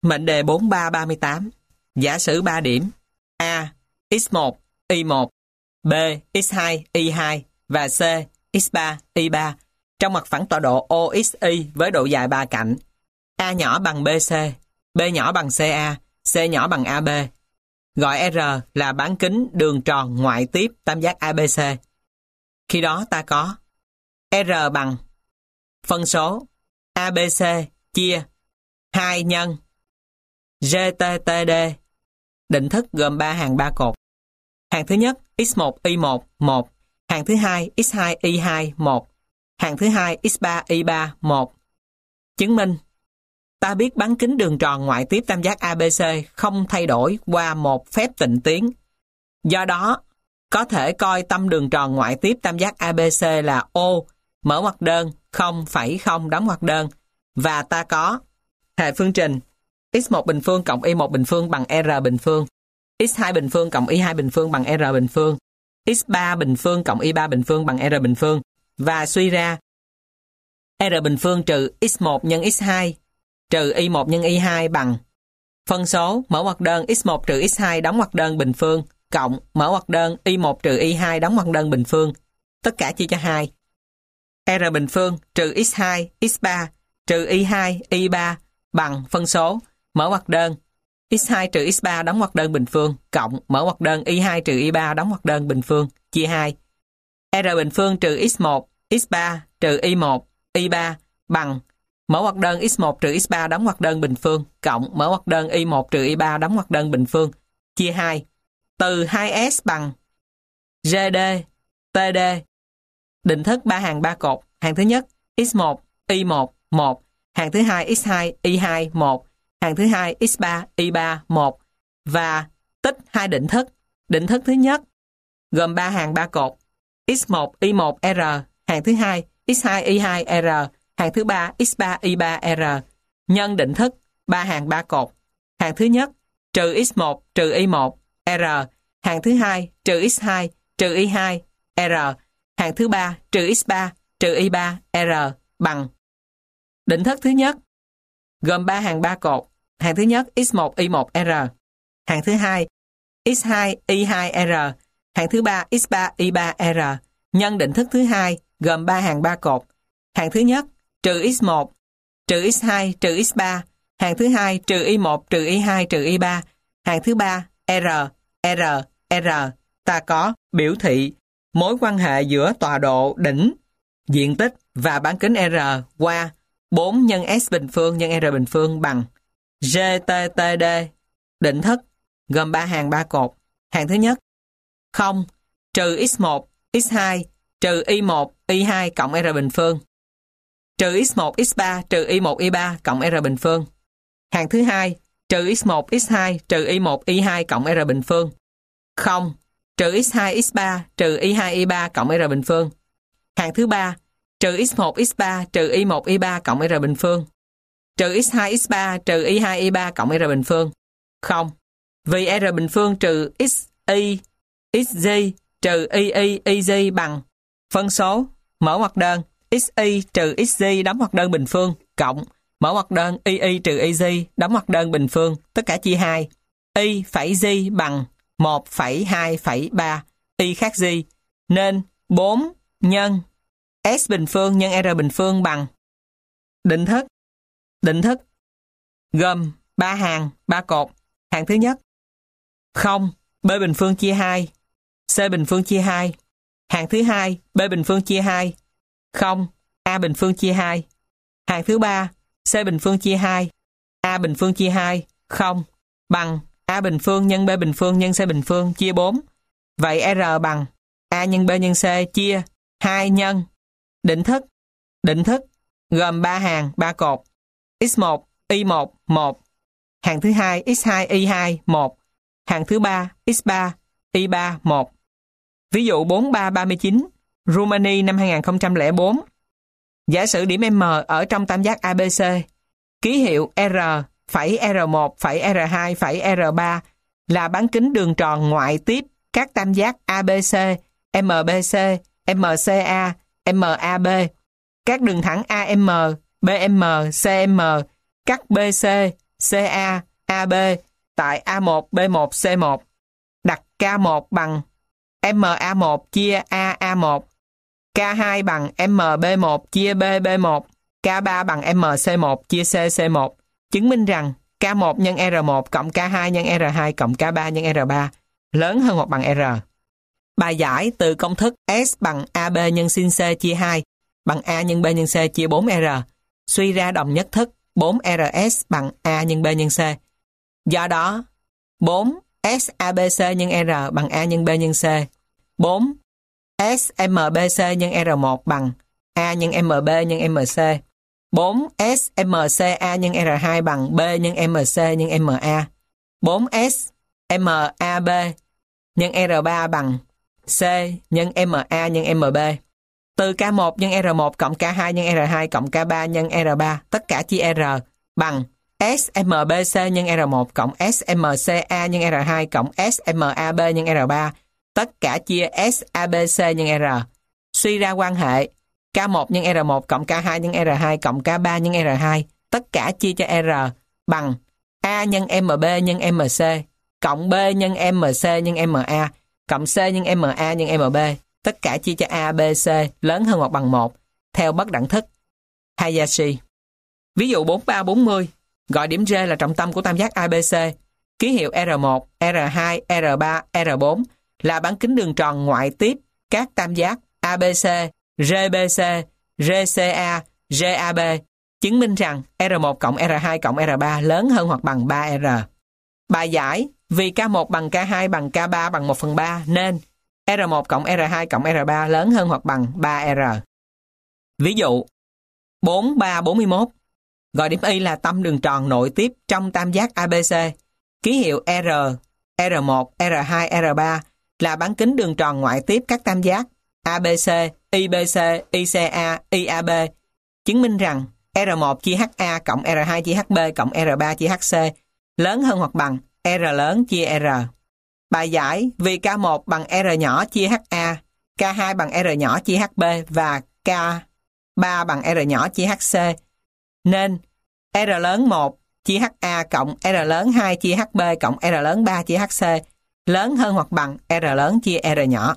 Mệnh đề 4338. Giả sử 3 điểm A. x1, y1, B. x2, y2 và C. x3, y3 trong mặt phẳng tọa độ OXY với độ dài 3 cạnh. A nhỏ bằng BC, B nhỏ bằng CA, C nhỏ bằng AB. Gọi R là bán kính đường tròn ngoại tiếp tam giác ABC. Khi đó ta có R bằng phân số ABC chia 2 nhân GTTD. Định thức gồm 3 hàng 3 cột. Hàng thứ nhất x1, y1, 1. Hàng thứ hai x2, y2, 1. Hàng thứ hai x3, y3, 1. Chứng minh ta biết bán kính đường tròn ngoại tiếp tam giác ABC không thay đổi qua một phép tịnh tiến. Do đó, có thể coi tâm đường tròn ngoại tiếp tam giác ABC là O, mở ngoặc đơn, 0,0 đóng ngoặc đơn. Và ta có hệ phương trình x1 bình phương cộng y1 bình phương bằng R bình phương, x2 bình phương cộng y2 bình phương bằng R bình phương, x3 bình phương cộng y3 bình phương bằng R bình phương. Và suy ra R bình phương trừ x1 nhân x2 trừ y1 nhân y2 bằng phân số mở ngoặc đơn x1 trừ x2 đóng ngoặc đơn bình phương cộng mở ngoặc đơn y1 trừ y2 đóng ngoặc đơn bình phương, tất cả chia cho 2. R bình phương trừ x2, x3 trừ y2, y3 bằng phân số mở ngoặc đơn x2 trừ x3 đóng ngoặc đơn bình phương cộng mở ngoặc đơn y2 trừ y3 đóng ngoặc đơn bình phương chia 2. R bình phương trừ x1, x3 trừ y1, y3 bằng mở ngoặc đơn x1 trừ x3 đóng ngoặc đơn bình phương cộng mở ngoặc đơn y1 trừ y3 đóng ngoặc đơn bình phương chia 2. Từ 2S bằng GD, TD. Định thức 3 hàng 3 cột. Hàng thứ nhất x1, y1, 1. Hàng thứ hai x2, y2, 1. Hàng thứ hai x3, y3, 1. Và tích 2 định thức. Định thức thứ nhất gồm 3 hàng 3 cột. x1, y1, R. Hàng thứ hai x2, y2, R. Hàng thứ ba x3, y3, R. Nhân định thức 3 hàng 3 cột. Hàng thứ nhất trừ x1 trừ y1, R. Hàng thứ hai trừ x2 trừ y2, R. Hàng thứ ba trừ x3 trừ y3, R bằng. Định thức thứ nhất gồm 3 hàng 3 cột. Hàng thứ nhất x1, y1, R. Hàng thứ hai x2, y2, R. Hàng thứ ba x3, y3, R. Nhân định thức thứ hai gồm 3 hàng 3 cột. Hàng thứ nhất trừ x1 trừ x2 trừ x3. Hàng thứ hai trừ y1 trừ y2 trừ y3. Hàng thứ ba R, R, R. Ta có biểu thị mối quan hệ giữa tọa độ đỉnh, diện tích và bán kính R qua 4 nhân S bình phương nhân R bình phương bằng GTTD. Định thức gồm 3 hàng 3 cột. Hàng thứ nhất 0 trừ x1, x2 trừ y1, y2 cộng R bình phương trừ x1, x3 trừ y1, y3 cộng R bình phương. Hàng thứ hai trừ x1, x2 trừ y1, y2 cộng R bình phương 0 trừ x2, x3 trừ y2, y3 cộng R bình phương. Hàng thứ ba trừ x1, x3 trừ y1, y3 cộng R bình phương trừ x2, x3 trừ y2, y3 cộng R bình phương 0. Vì R bình phương trừ x, y, xg trừ y, yg bằng phân số mở ngoặc đơn xy trừ xg đóng ngoặc đơn bình phương cộng mở ngoặc đơn y trừ yg đóng ngoặc đơn bình phương, tất cả chia 2. Y phẩy g bằng 1,2,3 y khác g, nên 4 nhân S bình phương nhân R bình phương bằng. Định thức gồm 3 hàng 3 cột. Hàng thứ nhất 0 B bình phương chia 2 C bình phương chia 2. Hàng thứ hai B bình phương chia 2 0 A bình phương chia 2. Hàng thứ ba C bình phương chia 2 A bình phương chia 2 0 bằng A bình phương nhân B bình phương nhân C bình phương chia 4. Vậy R bằng A nhân B nhân C chia 2 nhân định thức gồm 3 hàng 3 cột. x1, y1, 1. Hàng thứ hai x2, y2, 1. Hàng thứ ba x3, y3, 1. Ví dụ 4339, Rumani năm 2004. Giả sử điểm M ở trong tam giác ABC, ký hiệu R, phẩy R1, phẩy R2, phẩy R3 là bán kính đường tròn ngoại tiếp các tam giác ABC, MBC, MCA, MAB, các đường thẳng AM, BM, CM, cắt BC, CA, AB tại A1, B1, C1. Đặt K1 bằng MA1 chia AA1, K2 bằng MB1 chia BB1, K3 bằng MC1 chia CC1. Chứng minh rằng K1 nhân R1 cộng K2 nhân R2 cộng K3 nhân R3 lớn hơn hoặc bằng R. Bài giải từ công thức S bằng AB nhân sin C chia 2 bằng A nhân B nhân C chia 4R. Suy ra đồng nhất thức 4RS bằng A nhân B nhân C. Do đó, 4SABC nhân R bằng A nhân B nhân C. 4SMBC nhân R1 bằng A nhân MB nhân MC. 4SMCA nhân R2 bằng B nhân MC nhân MA. 4SMAB nhân R3 bằng C nhân MA nhân MB. Từ K1 nhân R1 cộng K2 nhân R2 cộng K3 nhân R3 tất cả chia R bằng SMBC nhân R1 cộng SMCA nhân R2 cộng SMAB nhân R3 tất cả chia SABC nhân R. Suy ra quan hệ K1 nhân R1 cộng K2 nhân R2 cộng K3 nhân R2 tất cả chia cho R bằng A nhân MB nhân MC cộng B nhân MC nhân MA cộng C nhân MA nhân MB tất cả chia cho A, B, C lớn hơn hoặc bằng 1 theo bất đẳng thức Hayashi. Ví dụ 4340, gọi điểm R là trọng tâm của tam giác ABC. Ký hiệu R1, R2, R3, R4 là bán kính đường tròn ngoại tiếp các tam giác ABC, RBC, RCA, RAB. Chứng minh rằng R1 cộng R2 cộng R3 lớn hơn hoặc bằng 3R. Bài giải, vì K1 bằng K2 bằng K3 bằng 1/3 nên R1 cộng R2 cộng R3 lớn hơn hoặc bằng 3R. Ví dụ 4341, gọi điểm Y là tâm đường tròn nội tiếp trong tam giác ABC. Ký hiệu R, R1, R2, R3 là bán kính đường tròn ngoại tiếp các tam giác ABC, IBC, ICA, IAB. Chứng minh rằng R1 chia HA cộng R2 chia HB cộng R3 chia HC lớn hơn hoặc bằng R lớn chia R. Bài giải, vì K1 bằng R nhỏ chia HA, K2 bằng R nhỏ chia HB và K3 bằng R nhỏ chia HC, nên R lớn 1 chia HA cộng R lớn 2 chia HB cộng R lớn 3 chia HC lớn hơn hoặc bằng R lớn chia R nhỏ.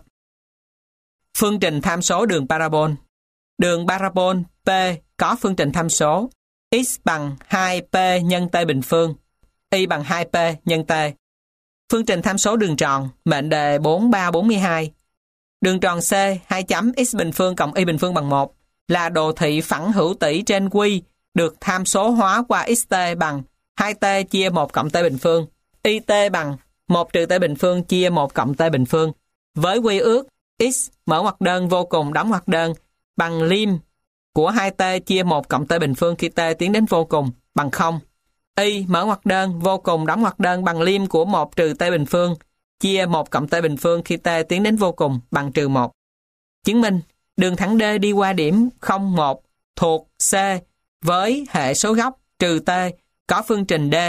Phương trình tham số đường parabol. Đường parabol P có phương trình tham số x bằng 2P nhân T bình phương, y bằng 2P nhân T. Phương trình tham số đường tròn, mệnh đề 4342. Đường tròn C, 2 chấm x bình phương cộng y bình phương bằng 1 là đồ thị phẳng hữu tỉ trên Q được tham số hóa qua xt bằng 2t chia 1 cộng t bình phương, it bằng 1 trừ t bình phương chia 1 cộng t bình phương. Với quy ước x mở ngoặc đơn vô cùng đóng ngoặc đơn bằng lim của 2t chia 1 cộng t bình phương khi t tiến đến vô cùng bằng 0. Y mở ngoặc đơn vô cùng đóng ngoặc đơn bằng lim của 1 trừ t bình phương chia 1 cộng t bình phương khi t tiến đến vô cùng bằng trừ 1. Chứng minh đường thẳng D đi qua điểm 0, 1 thuộc C với hệ số góc trừ t có phương trình D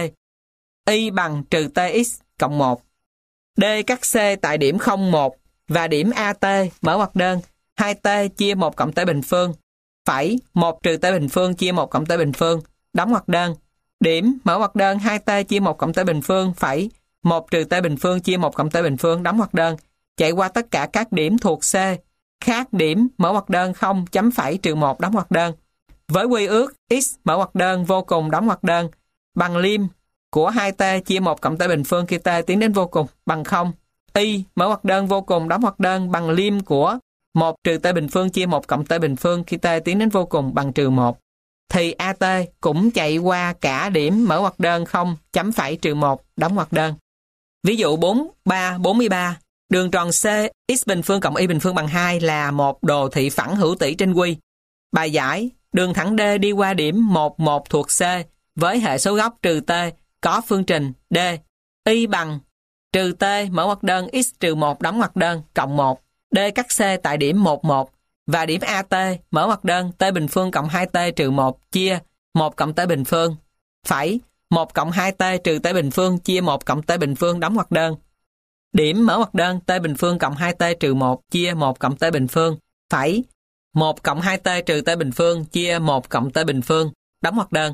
y bằng trừ tx cộng 1. D cắt C tại điểm 0, 1 và điểm AT mở ngoặc đơn 2t chia 1 cộng t bình phương phẩy 1 trừ t bình phương chia 1 cộng t bình phương đóng ngoặc đơn. Điểm mở ngoặc đơn 2t chia 1 cộng t bình phương phẩy 1 trừ t bình phương chia 1 cộng t bình phương đóng ngoặc đơn chạy qua tất cả các điểm thuộc C khác điểm mở ngoặc đơn 0 chấm phẩy trừ 1 đóng ngoặc đơn với quy ước x mở ngoặc đơn vô cùng đóng ngoặc đơn bằng lim của 2t chia 1 cộng t bình phương khi t tiến đến vô cùng bằng 0. Y mở ngoặc đơn vô cùng đóng ngoặc đơn bằng lim của 1 trừ t bình phương chia 1 cộng t bình phương khi t tiến đến vô cùng bằng trừ 1. Thì AT cũng chạy qua cả điểm mở ngoặc đơn 0 chấm phẩy trừ 1 đóng ngoặc đơn. Ví dụ 4343, đường tròn C x bình phương cộng y bình phương bằng 2 là một đồ thị phẳng hữu tỉ trên Q. Bài giải, đường thẳng D đi qua điểm 1, 1 thuộc C với hệ số góc trừ t có phương trình D y bằng trừ t mở ngoặc đơn x trừ 1 đóng ngoặc đơn cộng 1. D cắt C tại điểm 1, 1 và điểm AT mở ngoặc đơn t bình phương cộng 2t trừ 1 chia 1 cộng t bình phương phẩy 1 cộng 2t trừ t bình phương chia 1 cộng t bình phương đóng ngoặc đơn. Điểm mở ngoặc đơn t bình phương cộng 2t trừ 1 chia 1 cộng t bình phương phẩy 1 cộng 2t trừ t bình phương chia 1 cộng t bình phương đóng ngoặc đơn.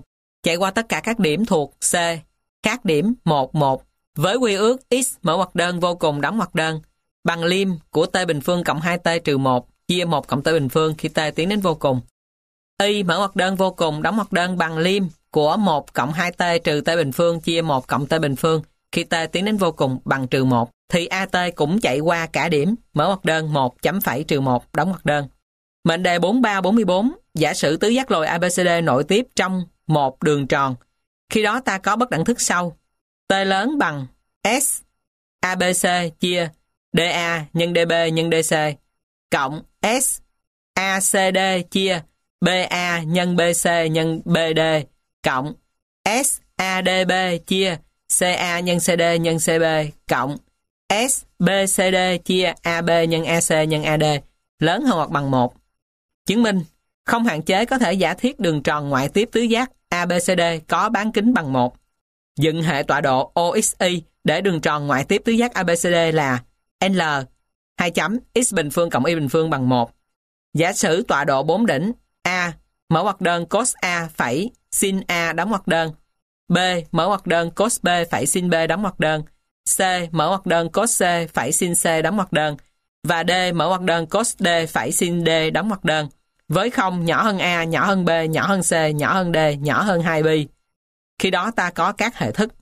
chạy qua tất cả các điểm thuộc C, khác điểm 1, 1, với quy ước x mở ngoặc đơn vô cùng đóng ngoặc đơn, bằng lim của t bình phương cộng 2t trừ 1 chia 1 cộng t bình phương khi t tiến đến vô cùng. Y mở ngoặc đơn vô cùng đóng ngoặc đơn bằng lim của 1 cộng 2t trừ t bình phương chia 1 cộng t bình phương khi t tiến đến vô cùng bằng trừ 1, thì AT cũng chạy qua cả điểm mở ngoặc đơn 1 chấm phẩy trừ 1 đóng ngoặc đơn. Mệnh đề 43-44, giả sử tứ giác lồi ABCD nội tiếp trong một đường tròn. Khi đó ta có bất đẳng thức sau. T lớn bằng S ABC chia DA nhân DB nhân DC cộng S ACD chia BA nhân BC nhân BD cộng S ADB chia CA nhân CD nhân CB cộng S BCD chia AB nhân AC nhân AD lớn hơn hoặc bằng 1. Chứng minh không hạn chế có thể giả thiết đường tròn ngoại tiếp tứ giác ABCD có bán kính bằng 1. Dựng hệ tọa độ OXY để đường tròn ngoại tiếp tứ giác ABCD là L 2 chấm x bình phương cộng y bình phương bằng 1. Giả sử tọa độ 4 đỉnh A mở ngoặc đơn cos A phẩy sin A đóng ngoặc đơn, B mở ngoặc đơn cos B phẩy sin B đóng ngoặc đơn, C mở ngoặc đơn cos C phẩy sin C đóng ngoặc đơn, và D mở ngoặc đơn cos D phẩy sin D đóng ngoặc đơn, với 0 nhỏ hơn A, nhỏ hơn B, nhỏ hơn C, nhỏ hơn D, nhỏ hơn 2pi. Khi đó ta có các hệ thức.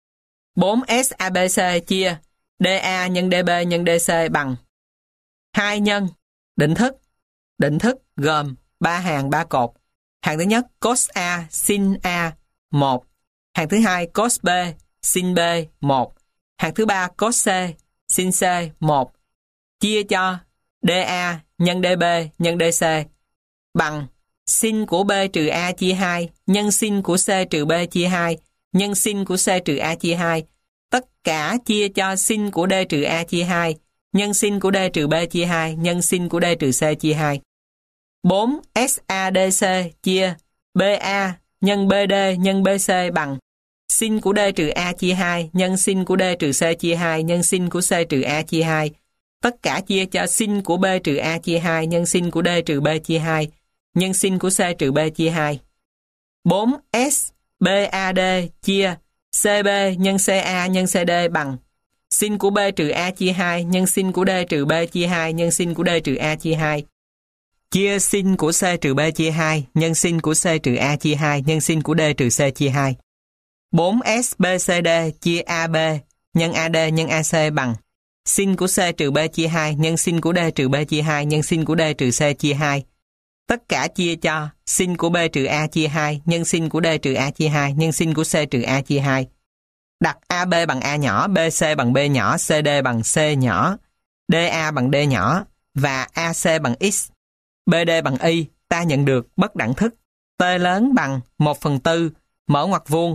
4S ABC chia DA nhân DB nhân DC bằng 2 nhân định thức. Định thức gồm 3 hàng 3 cột. Hàng thứ nhất cos A sin A 1. Hàng thứ hai cos B sin B 1. Hàng thứ ba cos C sin C 1. Chia cho DA nhân DB nhân DC bằng sin của B trừ A chia 2 nhân sin của C trừ B chia 2 nhân sin của C trừ A chia 2. Tất cả chia cho sin của D trừ A chia 2 nhân sin của D trừ B chia 2 nhân sin của D trừ C chia 2. 4 SADC chia BA nhân BD nhân BC bằng sin của D trừ A chia 2 nhân sin của D trừ C chia 2 nhân sin của C trừ A chia 2. Tất cả chia cho sin của B trừ A chia 2 nhân sin của D trừ B chia 2 nhân sin của C trừ B chia 2. 4 SBAD chia CB nhân CA nhân CD bằng sin của B trừ A chia 2 nhân sin của D trừ B chia 2 nhân sin của D trừ A chia 2. Chia sin của C trừ B chia 2 nhân sin của C trừ A chia 2 nhân sin của D trừ C chia 2. 4 SBCD chia AB nhân AD nhân AC bằng sin của C trừ B chia 2 nhân sin của D trừ B chia 2 nhân sin của D trừ C chia 2. Tất cả chia cho sin của B trừ A chia 2 nhân sin của D trừ A chia 2 nhân sin của C trừ A chia 2. Đặt AB bằng A nhỏ, BC bằng B nhỏ, CD bằng C nhỏ, DA bằng D nhỏ và AC bằng X, BD bằng Y, ta nhận được bất đẳng thức T lớn bằng 1/4 mở ngoặc vuông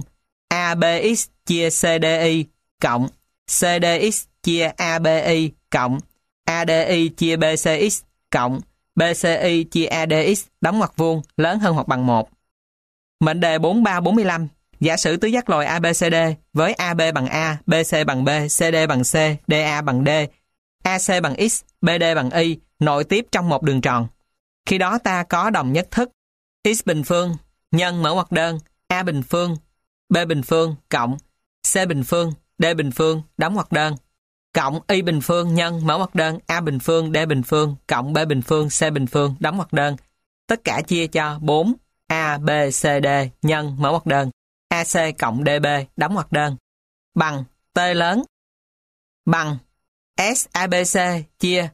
ABX chia CDY cộng CDX chia ABY cộng ADY chia BCX cộng BCY chia ADX đóng ngoặc vuông lớn hơn hoặc bằng 1. Mệnh đề 43-45, giả sử tứ giác lồi ABCD với AB bằng A, BC bằng B, CD bằng C, DA bằng D, AC bằng X, BD bằng Y nội tiếp trong một đường tròn. Khi đó ta có đồng nhất thức x bình phương nhân mở ngoặc đơn A bình phương, B bình phương cộng C bình phương, D bình phương đóng ngoặc đơn cộng Y bình phương nhân mở ngoặc đơn A bình phương, D bình phương cộng B bình phương, C bình phương đóng ngoặc đơn. Tất cả chia cho 4 A, B, C, D nhân mở ngoặc đơn AC cộng DB đóng ngoặc đơn bằng T lớn bằng SABC chia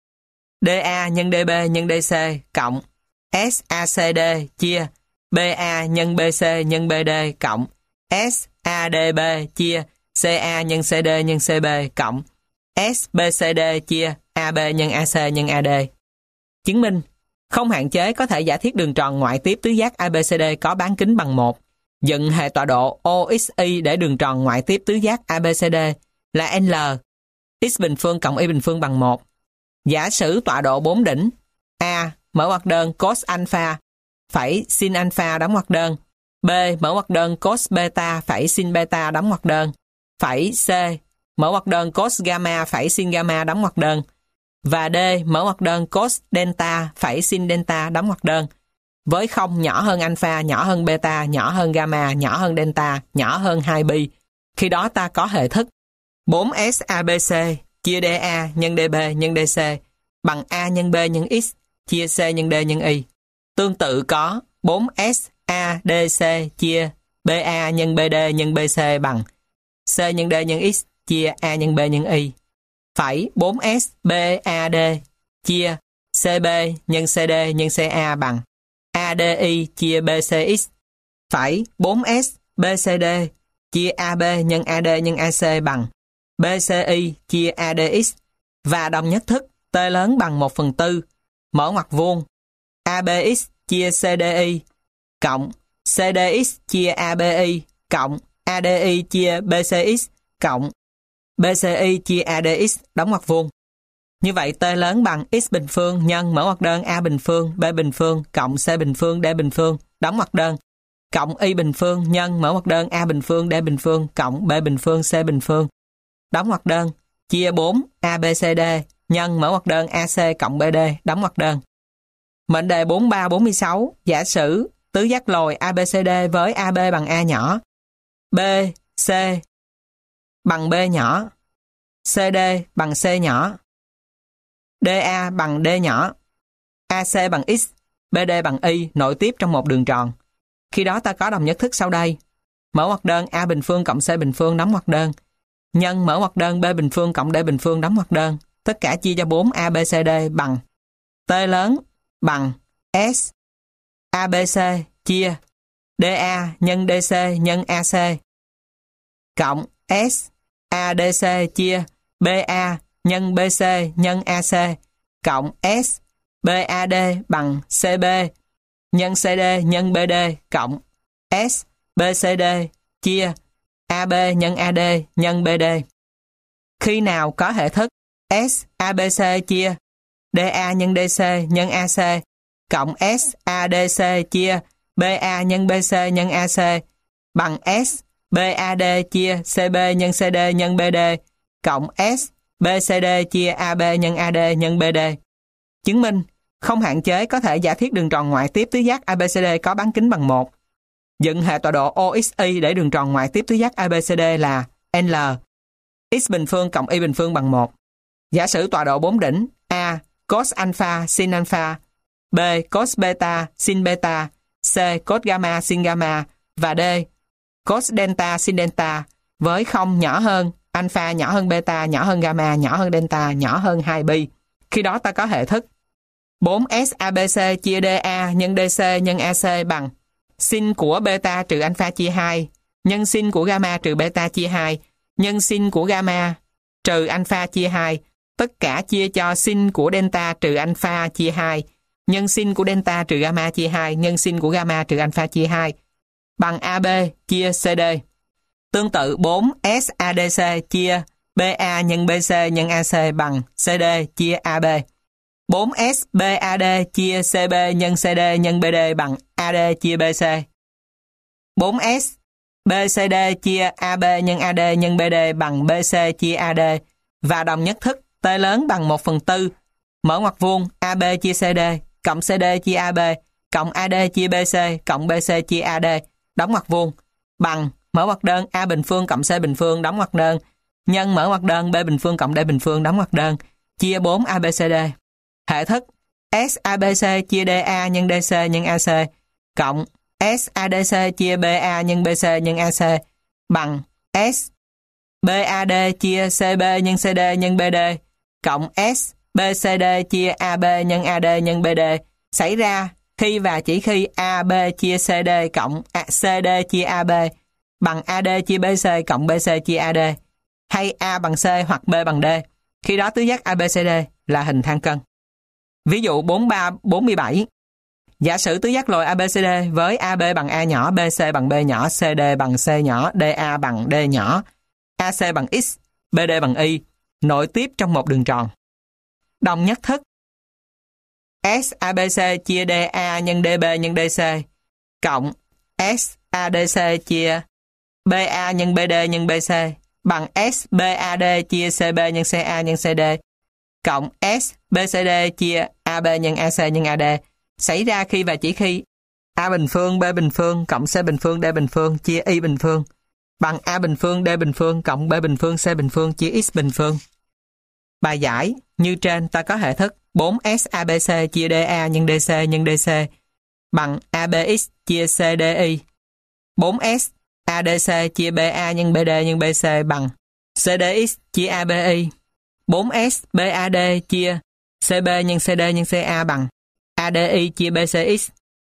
DA nhân DB nhân DC cộng SACD chia BA nhân BC nhân BD cộng SADB chia CA nhân CD nhân CB cộng SBCD chia AB nhân AC nhân AD. Chứng minh không hạn chế có thể giả thiết đường tròn ngoại tiếp tứ giác ABCD có bán kính bằng 1. Dựng hệ tọa độ OXY để đường tròn ngoại tiếp tứ giác ABCD là L x bình phương cộng y bình phương bằng 1. Giả sử tọa độ 4 đỉnh A mở ngoặc đơn cos alpha phẩy sin alpha đóng ngoặc đơn, B mở ngoặc đơn cos beta phẩy sin beta đóng ngoặc đơn, phẩy C mở ngoặc đơn cos gamma phẩy sin gamma đóng ngoặc đơn, và D mở ngoặc đơn cos delta phẩy sin delta đóng ngoặc đơn. với không nhỏ hơn alpha, nhỏ hơn beta, nhỏ hơn gamma, nhỏ hơn delta, nhỏ hơn 2pi. Khi đó ta có hệ thức 4S ABC chia DA nhân DB nhân DC bằng A nhân B nhân X chia C nhân D nhân Y. Tương tự có 4S ADC chia BA nhân BD nhân BC bằng C nhân D nhân X chia A nhân B nhân Y. Phẩy 4S BAD chia CB nhân CD nhân CA bằng ADI chia BCX. Phẩy 4S BCD chia AB nhân AD nhân AC bằng BCI chia ADX. Và đồng nhất thức T lớn bằng 1/4 mở ngoặc vuông ABX chia CDI cộng CDX chia ABI cộng ADI chia BCX cộng BCI chia ADX đóng ngoặc vuông. Như vậy T lớn bằng X bình phương nhân mở ngoặc đơn A bình phương B bình phương cộng C bình phương D bình phương đóng ngoặc đơn cộng Y bình phương nhân mở ngoặc đơn A bình phương D bình phương cộng B bình phương C bình phương đóng ngoặc đơn chia 4 ABCD nhân mở ngoặc đơn AC cộng BD đóng ngoặc đơn. Mệnh đề 4346 giả sử tứ giác lồi ABCD với AB bằng A nhỏ, BC bằng B nhỏ, CD bằng C nhỏ, DA bằng D nhỏ, AC bằng X, BD bằng Y nội tiếp trong một đường tròn. Khi đó ta có đồng nhất thức sau đây. Mở ngoặc đơn A bình phương cộng C bình phương đóng ngoặc đơn nhân mở ngoặc đơn B bình phương cộng D bình phương đóng ngoặc đơn. Tất cả chia cho 4 ABCD bằng T lớn bằng S ABC chia DA nhân DC nhân AC cộng S ADC chia BA nhân BC nhân AC cộng S BAD bằng CB nhân CD nhân BD cộng S BCD chia AB nhân AD nhân BD. Khi nào có hệ thức S ABC chia DA nhân DC nhân AC cộng S ADC chia BA nhân BC nhân AC bằng S BAD chia CB nhân CD nhân BD cộng S BCD chia AB nhân AD nhân BD. Chứng minh không hạn chế có thể giả thiết đường tròn ngoại tiếp tứ giác ABCD có bán kính bằng 1. Dựng hệ tọa độ OXY để đường tròn ngoại tiếp tứ giác ABCD là L. X bình phương cộng Y bình phương bằng 1. Giả sử tọa độ 4 đỉnh A cos alpha sin alpha, B cos beta sin beta, C cos gamma sin gamma và D cos delta sin delta với không nhỏ hơn alpha, nhỏ hơn beta, nhỏ hơn gamma, nhỏ hơn delta, nhỏ hơn 2pi. Khi đó ta có hệ thức 4S ABC chia DA nhân DC nhân AC bằng sin của beta trừ alpha chia 2 nhân sin của gamma trừ beta chia 2 nhân sin của gamma trừ alpha chia 2, tất cả chia cho sin của delta trừ alpha chia 2 nhân sin của delta trừ gamma chia 2 nhân sin của gamma trừ alpha chia 2 bằng AB chia CD. Tương tự 4S ADC chia BA nhân BC nhân AC bằng CD chia AB. 4S BAD chia CB nhân CD nhân BD bằng AD chia BC. 4S BCD chia AB nhân AD nhân BD bằng BC chia AD và đồng nhất thức T lớn bằng 1/4 mở ngoặc vuông AB chia CD cộng CD chia AB cộng AD chia BC cộng BC chia AD đóng ngoặc vuông bằng mở ngoặc đơn A bình phương cộng C bình phương đóng ngoặc đơn nhân mở ngoặc đơn B bình phương cộng D bình phương đóng ngoặc đơn chia 4 ABCD. Hệ thức S ABC chia DA nhân DC nhân AC cộng S ADC chia BA nhân BC nhân AC bằng S BAD chia CB nhân CD nhân BD cộng S BCD chia AB nhân AD nhân BD xảy ra khi và chỉ khi AB chia CD cộng CD chia AB bằng AD chia BC cộng BC chia AD hay A bằng C hoặc B bằng D. Khi đó tứ giác ABCD là hình thang cân. Ví dụ 4347. Giả sử tứ giác lồi ABCD với AB bằng A nhỏ, BC bằng B nhỏ, CD bằng C nhỏ, DA bằng D nhỏ, AC bằng X, BD bằng Y, nội tiếp trong một đường tròn. Đồng nhất thức S ABC chia DA nhân DB nhân DC cộng S ADC chia BA nhân BD nhân BC bằng S BAD chia CB nhân CA nhân CD cộng S BCD chia AB nhân AC nhân AD xảy ra khi và chỉ khi A bình phương, B bình phương cộng C bình phương, D bình phương chia Y bình phương bằng A bình phương, D bình phương cộng B bình phương, C bình phương chia X bình phương. Bài giải như trên ta có hệ thức 4S ABC chia DA nhân DC nhân DC bằng ABX chia CDY. 4S ADC chia BA nhân BD nhân BC bằng CDX chia ABY. 4S BAD chia CB nhân CD nhân CA bằng ADY chia BCX.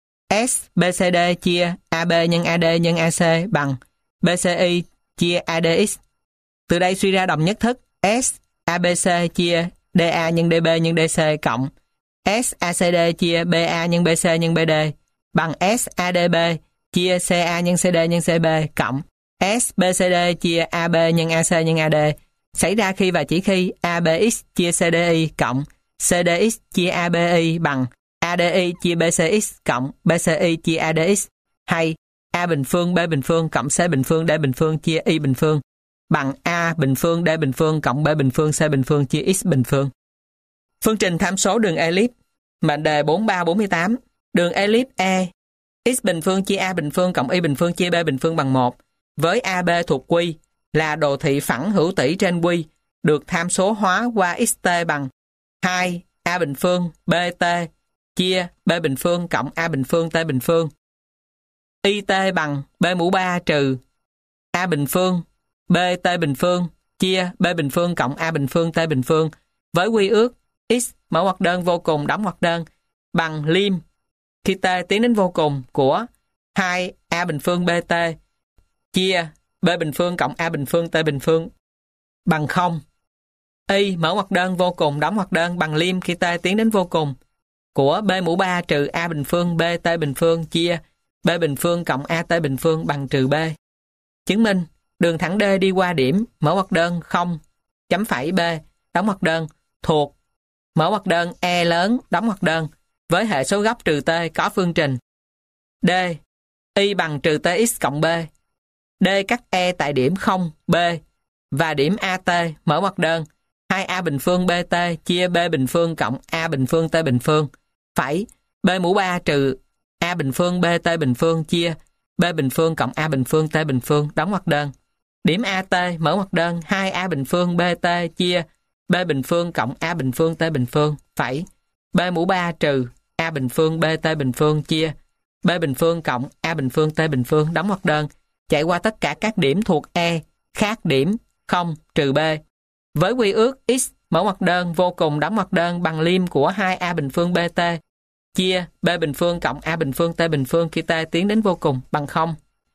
S BCD chia AB nhân AD nhân AC bằng BCY chia ADX. Từ đây suy ra đồng nhất thức S ABC chia DA nhân DB nhân DC cộng S ACD chia BA nhân BC nhân BD bằng S ADB chia CA nhân CD nhân CB cộng S BCD chia AB nhân AC nhân AD xảy ra khi và chỉ khi ABX chia CDY cộng CDX chia ABY bằng ADY chia BCX cộng BCY chia ADX, hay A bình phương, B bình phương cộng C bình phương, D bình phương chia Y bình phương bằng A bình phương, D bình phương cộng B bình phương, C bình phương chia X bình phương. Phương trình tham số đường elip. Mệnh đề 4348. Đường elip E X bình phương chia A bình phương cộng Y bình phương chia B bình phương bằng 1 với AB thuộc Q là đồ thị phẳng hữu tỷ trên Q được tham số hóa qua xt bằng 2 A bình phương BT chia B bình phương cộng A bình phương T bình phương. IT bằng B mũ 3 trừ A bình phương BT bình phương chia B bình phương cộng A bình phương T bình phương với quy ước x mở ngoặc đơn vô cùng đóng ngoặc đơn bằng lim khi t tiến đến vô cùng của 2 A bình phương BT chia B bình phương cộng A bình phương T bình phương bằng 0. Y mở ngoặc đơn vô cùng đóng ngoặc đơn bằng lim khi t tiến đến vô cùng của B mũ 3 trừ A bình phương BT bình phương chia B bình phương cộng AT bình phương bằng trừ B. Chứng minh đường thẳng D đi qua điểm mở ngoặc đơn 0 chấm phẩy B đóng ngoặc đơn thuộc mở ngoặc đơn E lớn đóng ngoặc đơn với hệ số góc trừ T có phương trình D Y bằng trừ TX cộng B. D cắt E tại điểm 0 B và điểm AT mở ngoặc đơn 2A bình phương BT chia B bình phương cộng A bình phương T bình phương phẩy B mũ 3 trừ A bình phương BT bình phương chia B bình phương cộng A bình phương T bình phương đóng ngoặc đơn. Điểm AT mở ngoặc đơn 2A bình phương BT chia B bình phương cộng A bình phương T bình phương phẩy B mũ 3 trừ A bình phương BT bình phương chia B bình phương cộng A bình phương T bình phương đóng ngoặc đơn chạy qua tất cả các điểm thuộc E khác điểm 0 trừ B với quy ước x mở ngoặc đơn vô cùng đóng ngoặc đơn bằng lim của 2A bình phương BT chia B bình phương cộng A bình phương T bình phương khi t tiến đến vô cùng bằng 0.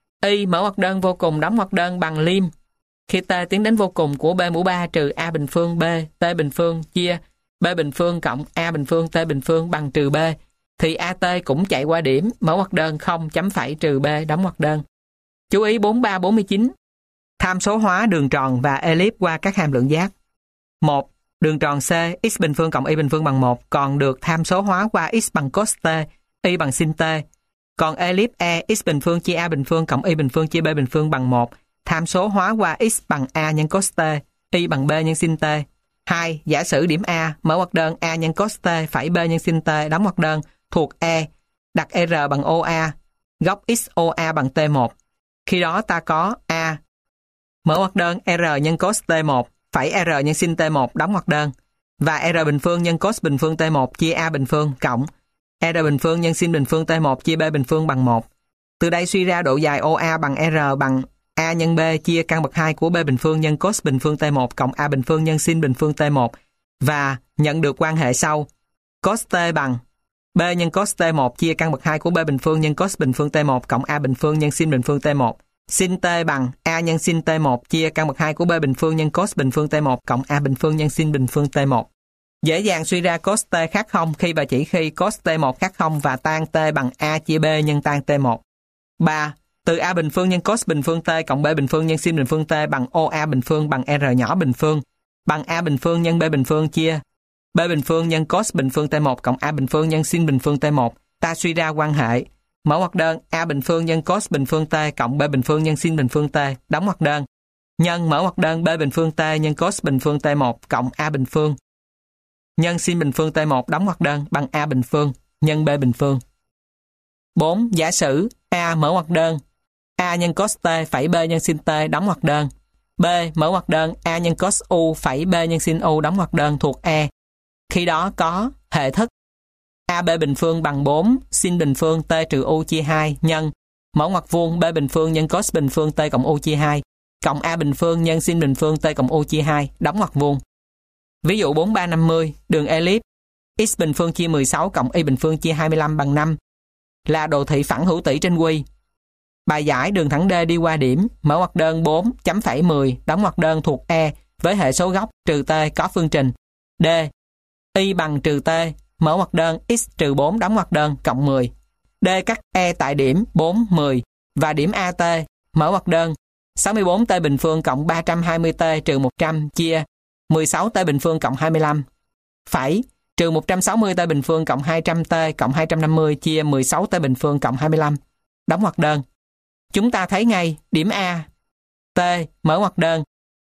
Y mở ngoặc đơn vô cùng đóng ngoặc đơn bằng lim khi t tiến đến vô cùng của B mũ 3 trừ A bình phương B T bình phương chia B bình phương cộng A bình phương T bình phương bằng trừ B thì AT cũng chạy qua điểm mở ngoặc đơn 0 chấm phẩy trừ B đóng ngoặc đơn. Chú ý 4349. Tham số hóa đường tròn và elip qua các hàm lượng giác. 1. Đường tròn C x bình phương cộng y bình phương bằng 1 còn được tham số hóa qua x bằng cos t, y bằng sin t. Còn elip E x bình phương chia A bình phương cộng y bình phương chia B bình phương bằng 1 tham số hóa qua x bằng A nhân cos t, y bằng B nhân sin t. 2. Giả sử điểm A mở ngoặc đơn A nhân cos t phẩy B nhân sin t đóng ngoặc đơn thuộc E, đặt R bằng OA, góc XOA bằng T1. Khi đó ta có A mở ngoặc đơn R nhân cos T1 phẩy R nhân sin T1 đóng ngoặc đơn và R bình phương nhân cos bình phương T1 chia A bình phương cộng R bình phương nhân sin bình phương T1 chia B bình phương bằng 1. Từ đây suy ra độ dài OA bằng R bằng A nhân B chia căn bậc 2 của B bình phương nhân cos bình phương T1 cộng A bình phương nhân sin bình phương T1 và nhận được quan hệ sau. Cos T bằng B nhân cos T1 chia căn bậc 2 của B bình phương nhân cos bình phương T1 cộng A bình phương nhân sin bình phương T1. Sin T bằng A nhân sin T1 chia căn bậc 2 của B bình phương nhân cos bình phương T1 cộng A bình phương nhân sin bình phương T1. Dễ dàng suy ra cos T khác 0 khi và chỉ khi cos T1 khác 0 và tan T bằng A chia B nhân tan T1. 3. Từ A bình phương nhân cos bình phương T cộng B bình phương nhân sin bình phương T bằng OA bình phương bằng R nhỏ bình phương bằng A bình phương nhân B bình phương chia B bình phương nhân cos bình phương T1 cộng A bình phương nhân sin bình phương T1. Ta suy ra quan hệ mở ngoặc đơn A bình phương nhân cos bình phương T cộng B bình phương nhân sin bình phương T đóng ngoặc đơn nhân mở ngoặc đơn B bình phương T nhân cos bình phương T1 cộng A bình phương nhân sin bình phương T1 đóng ngoặc đơn bằng A bình phương nhân B bình phương. 4. Giả sử A mở ngoặc đơn A nhân cos T phẩy B nhân sin T đóng ngoặc đơn. B mở ngoặc đơn A nhân cos U phẩy B nhân sin U đóng ngoặc đơn thuộc E. Khi đó có hệ thức AB bình phương bằng 4 sin bình phương T trừ U chia 2 nhân mở ngoặc vuông B bình phương nhân cos bình phương T cộng U chia 2 cộng A bình phương nhân sin bình phương T cộng U chia 2 đóng ngoặc vuông. Ví dụ 4350, đường elip x bình phương chia 16 cộng y bình phương chia 25 bằng 5 là đồ thị phẳng hữu tỷ trên Q. Bài giải đường thẳng D đi qua điểm mở ngoặc đơn 4 chấm phẩy 10 đóng ngoặc đơn thuộc E với hệ số góc trừ T có phương trình D y bằng trừ T mở ngoặc đơn x trừ 4 đóng ngoặc đơn cộng 10. D cắt E tại điểm 4, 10 và điểm AT mở ngoặc đơn 64T bình phương cộng 320T trừ 100 chia 16T bình phương cộng 25 phẩy trừ 160T bình phương cộng 200T cộng 250 chia 16T bình phương cộng 25 đóng ngoặc đơn. Chúng ta thấy ngay điểm A T mở ngoặc đơn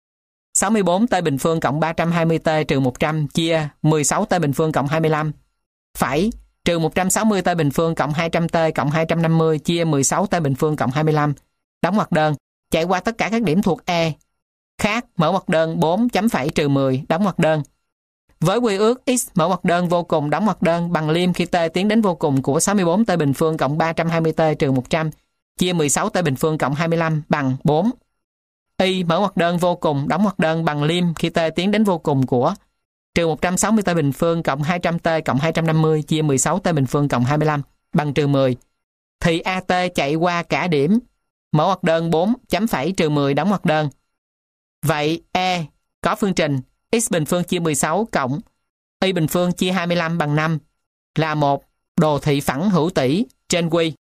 64T bình phương cộng 320T trừ 100 chia 16T bình phương cộng 25 phẩy trừ 160T bình phương cộng 200T cộng 250 chia 16T bình phương cộng 25 đóng ngoặc đơn, chạy qua tất cả các điểm thuộc E. Khác mở ngoặc đơn 4 chấm phẩy trừ 10 đóng ngoặc đơn. Với quy ước x mở ngoặc đơn vô cùng đóng ngoặc đơn bằng liêm khi T tiến đến vô cùng của 64T bình phương cộng 320T trừ 100 chia 16T bình phương cộng 25 bằng 4. Y mở ngoặc đơn vô cùng đóng ngoặc đơn bằng liêm khi T tiến đến vô cùng của trừ 160T bình phương cộng 200T cộng 250 chia 16T bình phương cộng 25 bằng trừ 10. Thì AT chạy qua cả điểm mở ngoặc đơn 4 chấm phẩy trừ 10 đóng ngoặc đơn. Vậy E có phương trình x bình phương chia 16 cộng y bình phương chia 25 bằng 5 là một đồ thị phẳng hữu tỷ trên Q.